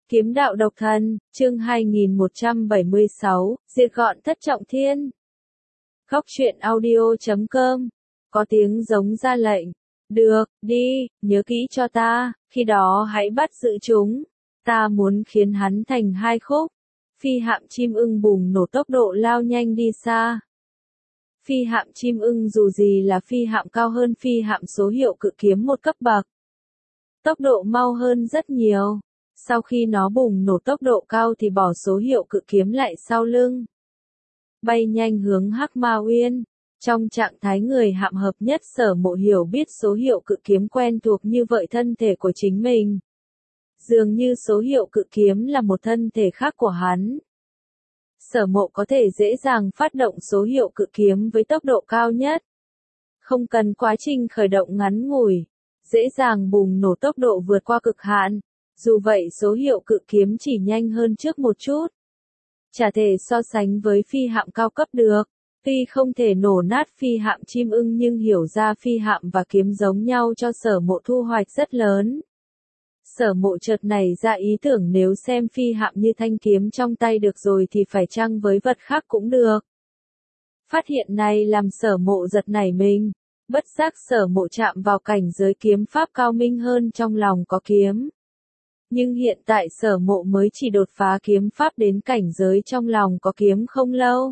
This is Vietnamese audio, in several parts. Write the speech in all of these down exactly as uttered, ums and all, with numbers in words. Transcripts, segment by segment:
Kiếm đạo độc thần, chương hai nghìn một trăm bảy mươi sáu, diệt gọn thất trọng thiên. Góc truyện audio chấm com. Có tiếng giống ra lệnh. Được, đi, nhớ kỹ cho ta, khi đó hãy bắt giữ chúng. Ta muốn khiến hắn thành hai khúc. Phi hạm chim ưng bùng nổ tốc độ lao nhanh đi xa. Phi hạm chim ưng dù gì là phi hạm cao hơn phi hạm số hiệu cự kiếm một cấp bậc. Tốc độ mau hơn rất nhiều. Sau khi nó bùng nổ tốc độ cao thì bỏ số hiệu cự kiếm lại sau lưng. Bay nhanh hướng Hắc Ma Uyên. Trong trạng thái người hạm hợp nhất, Sở Mộ hiểu biết số hiệu cự kiếm quen thuộc như vậy thân thể của chính mình. Dường như số hiệu cự kiếm là một thân thể khác của hắn. Sở Mộ có thể dễ dàng phát động số hiệu cự kiếm với tốc độ cao nhất. Không cần quá trình khởi động ngắn ngủi. Dễ dàng bùng nổ tốc độ vượt qua cực hạn. Dù vậy số hiệu cự kiếm chỉ nhanh hơn trước một chút. Chả thể so sánh với phi hạm cao cấp được. Tuy không thể nổ nát phi hạm chim ưng nhưng hiểu ra phi hạm và kiếm giống nhau cho Sở Mộ thu hoạch rất lớn. Sở Mộ chợt nảy ra ý tưởng nếu xem phi hạm như thanh kiếm trong tay được rồi thì phải chăng với vật khác cũng được. Phát hiện này làm Sở Mộ giật nảy mình. Bất giác Sở Mộ chạm vào cảnh giới kiếm pháp cao minh hơn trong lòng có kiếm. Nhưng hiện tại Sở Mộ mới chỉ đột phá kiếm pháp đến cảnh giới trong lòng có kiếm không lâu.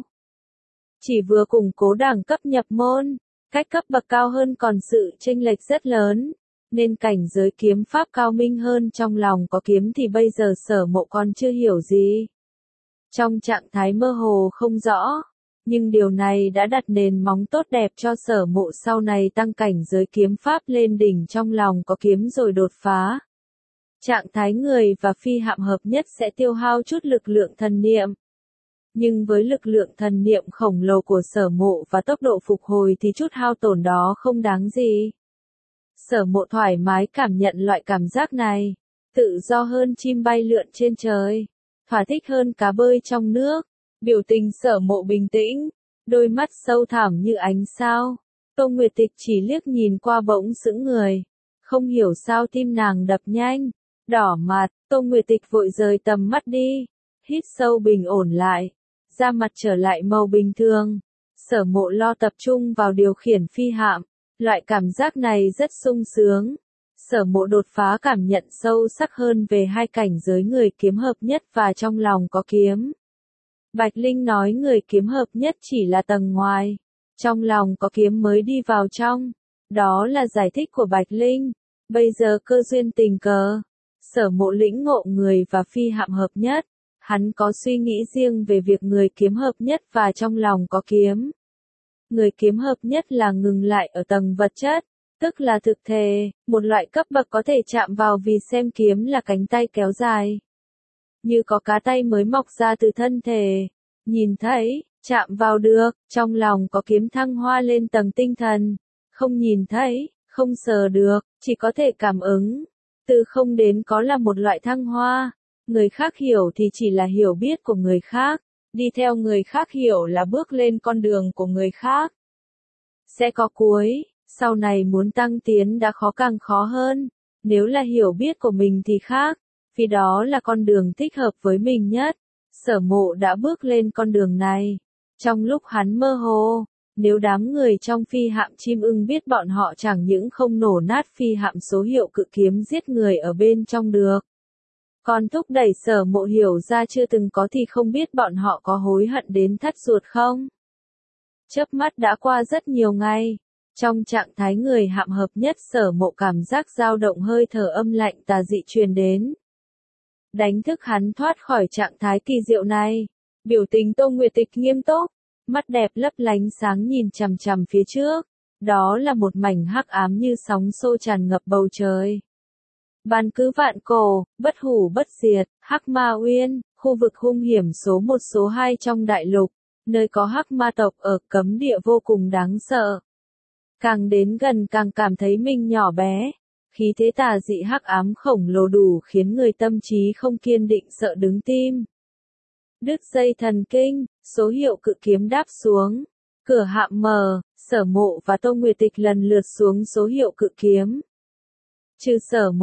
Chỉ vừa củng cố đẳng cấp nhập môn, cách cấp bậc cao hơn còn sự chênh lệch rất lớn, nên cảnh giới kiếm pháp cao minh hơn trong lòng có kiếm thì bây giờ Sở Mộ còn chưa hiểu gì. Trong trạng thái mơ hồ không rõ, nhưng điều này đã đặt nền móng tốt đẹp cho Sở Mộ sau này tăng cảnh giới kiếm pháp lên đỉnh trong lòng có kiếm rồi đột phá. Trạng thái người và phi hạm hợp nhất sẽ tiêu hao chút lực lượng thần niệm. Nhưng với lực lượng thần niệm khổng lồ của Sở Mộ và tốc độ phục hồi thì chút hao tổn đó không đáng gì. Sở Mộ thoải mái cảm nhận loại cảm giác này. Tự do hơn chim bay lượn trên trời. Thỏa thích hơn cá bơi trong nước. Biểu tình Sở Mộ bình tĩnh. Đôi mắt sâu thẳm như ánh sao. Tô Nguyệt Tịch chỉ liếc nhìn qua bỗng sững người. Không hiểu sao tim nàng đập nhanh. Đỏ mặt, Tô Nguyệt Tịch vội rời tầm mắt đi. Hít sâu bình ổn lại. Da mặt trở lại màu bình thường. Sở Mộ lo tập trung vào điều khiển phi hạm. Loại cảm giác này rất sung sướng. Sở Mộ đột phá cảm nhận sâu sắc hơn về hai cảnh giới người kiếm hợp nhất và trong lòng có kiếm. Bạch Linh nói người kiếm hợp nhất chỉ là tầng ngoài. Trong lòng có kiếm mới đi vào trong. Đó là giải thích của Bạch Linh. Bây giờ cơ duyên tình cờ. Sở Mộ lĩnh ngộ người và phi hạm hợp nhất. Hắn có suy nghĩ riêng về việc người kiếm hợp nhất và trong lòng có kiếm. Người kiếm hợp nhất là ngừng lại ở tầng vật chất, tức là thực thể, một loại cấp bậc có thể chạm vào vì xem kiếm là cánh tay kéo dài. Như có cá tay mới mọc ra từ thân thể. Nhìn thấy, chạm vào được, trong lòng có kiếm thăng hoa lên tầng tinh thần. Không nhìn thấy, không sờ được, chỉ có thể cảm ứng. Từ không đến có là một loại thăng hoa. Người khác hiểu thì chỉ là hiểu biết của người khác. Đi theo người khác hiểu là bước lên con đường của người khác. Sẽ có cuối, sau này muốn tăng tiến đã khó càng khó hơn. Nếu là hiểu biết của mình thì khác, vì đó là con đường thích hợp với mình nhất. Sở Mộ đã bước lên con đường này. Trong lúc hắn mơ hồ, nếu đám người trong phi hạm chim ưng biết bọn họ chẳng những không nổ nát phi hạm số hiệu cự kiếm giết người ở bên trong được. Còn thúc đẩy Sở Mộ hiểu ra chưa từng có thì không biết bọn họ có hối hận đến thắt ruột không? Chớp mắt đã qua rất nhiều ngày. Trong trạng thái người hạm hợp nhất Sở Mộ cảm giác dao động hơi thở âm lạnh tà dị truyền đến. Đánh thức hắn thoát khỏi trạng thái kỳ diệu này. Biểu tình Tô Nguyệt Tịch nghiêm túc. Mắt đẹp lấp lánh sáng nhìn chằm chằm phía trước. Đó là một mảnh hắc ám như sóng xô tràn ngập bầu trời. Bàn cứ vạn cổ, bất hủ bất diệt, Hắc Ma Uyên, khu vực hung hiểm số một số hai trong đại lục, nơi có Hắc Ma tộc ở cấm địa vô cùng đáng sợ. Càng đến gần càng cảm thấy mình nhỏ bé, khí thế tà dị hắc ám khổng lồ đủ khiến người tâm trí không kiên định sợ đứng tim. Đứt dây thần kinh, số hiệu cự kiếm đáp xuống, cửa hạm mở, Sở Mộ và Tô Nguyệt Tịch lần lượt xuống số hiệu cự kiếm. Trừ Sở Mộ,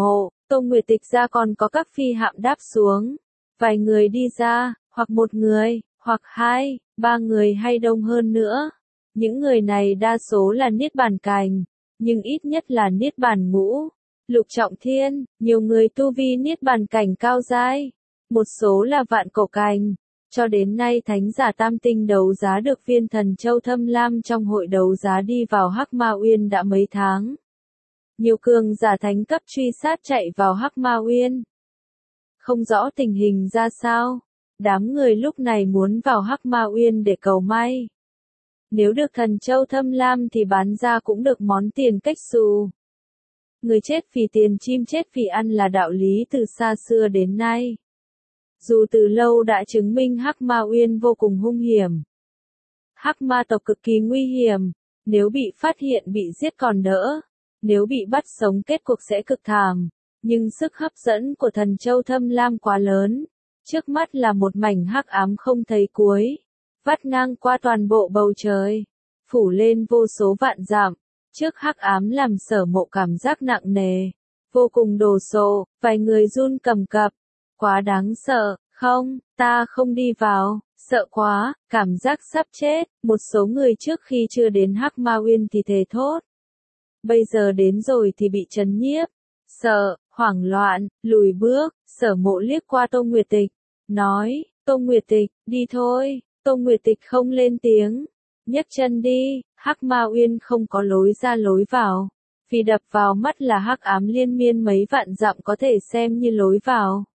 Tô Nguyệt Tịch ra còn có các phi hạm đáp xuống. Vài người đi ra, hoặc một người, hoặc hai, ba người hay đông hơn nữa. Những người này đa số là Niết Bàn Cảnh, nhưng ít nhất là Niết Bàn Ngũ, Lục Trọng Thiên, nhiều người tu vi Niết Bàn Cảnh cao giai, một số là Vạn Cổ Cảnh. Cho đến nay thánh giả tam tinh đấu giá được viên thần châu Thâm Lam trong hội đấu giá đi vào Hắc Ma Uyên đã mấy tháng. Nhiều cường giả thánh cấp truy sát chạy vào Hắc Ma Uyên. Không rõ tình hình ra sao, đám người lúc này muốn vào Hắc Ma Uyên để cầu may. Nếu được thần châu Thâm Lam thì bán ra cũng được món tiền cách xù. Người chết vì tiền, chim chết vì ăn là đạo lý từ xa xưa đến nay. Dù từ lâu đã chứng minh Hắc Ma Uyên vô cùng hung hiểm. Hắc Ma tộc cực kỳ nguy hiểm, nếu bị phát hiện bị giết còn đỡ, nếu bị bắt sống kết cục sẽ cực thảm. Nhưng sức hấp dẫn của thần châu Thâm Lam quá lớn, trước mắt là một mảnh hắc ám không thấy cuối, vắt ngang qua toàn bộ bầu trời, phủ lên vô số vạn dặm. Trước hắc ám làm Sở Mộ cảm giác nặng nề, vô cùng đồ sộ, vài người run cầm cập. Quá đáng sợ, không, ta không đi vào, sợ quá, cảm giác sắp chết. Một số người trước khi chưa đến Hắc Ma Uyên thì thề thốt. Bây giờ đến rồi thì bị trấn nhiếp, sợ, hoảng loạn, lùi bước. Sở Mộ liếc qua Tô Nguyệt Tịch, nói, Tô Nguyệt Tịch, đi thôi. Tô Nguyệt Tịch không lên tiếng, nhấc chân đi. Hắc Ma Uyên không có lối ra lối vào, vì đập vào mắt là hắc ám liên miên mấy vạn dặm có thể xem như lối vào.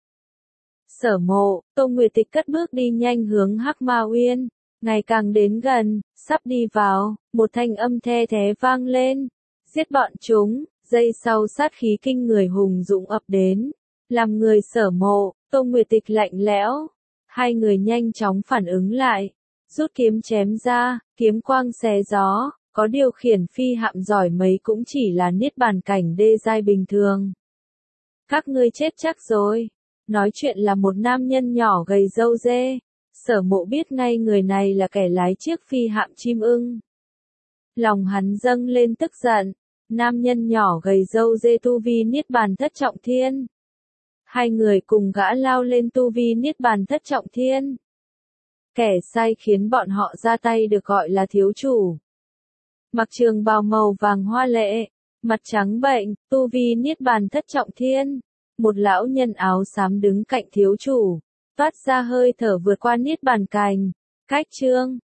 Sở Mộ, Tô Nguyệt Tịch cất bước đi nhanh hướng Hắc Ma Uyên, ngày càng đến gần, sắp đi vào, một thanh âm the thé vang lên, giết bọn chúng. Giây sau sát khí kinh người hùng dũng ập đến, làm người Sở Mộ, Tô Nguyệt Tịch lạnh lẽo. Hai người nhanh chóng phản ứng lại, rút kiếm chém ra, kiếm quang xé gió, có điều khiển phi hạm giỏi mấy cũng chỉ là Niết Bàn Cảnh đê giai bình thường. Các ngươi chết chắc rồi. Nói chuyện là một nam nhân nhỏ gầy râu dê. Sở Mộ biết ngay người này là kẻ lái chiếc phi hạm chim ưng. Lòng hắn dâng lên tức giận. Nam nhân nhỏ gầy râu dê tu vi Niết Bàn thất trọng thiên. Hai người cùng gã lao lên tu vi Niết Bàn thất trọng thiên. Kẻ sai khiến bọn họ ra tay được gọi là thiếu chủ. Mặc trường bào màu vàng hoa lệ, mặt trắng bệnh, tu vi Niết Bàn thất trọng thiên. Một lão nhân áo xám đứng cạnh thiếu chủ, toát ra hơi thở vượt qua Niết Bàn Cảnh. Cách chương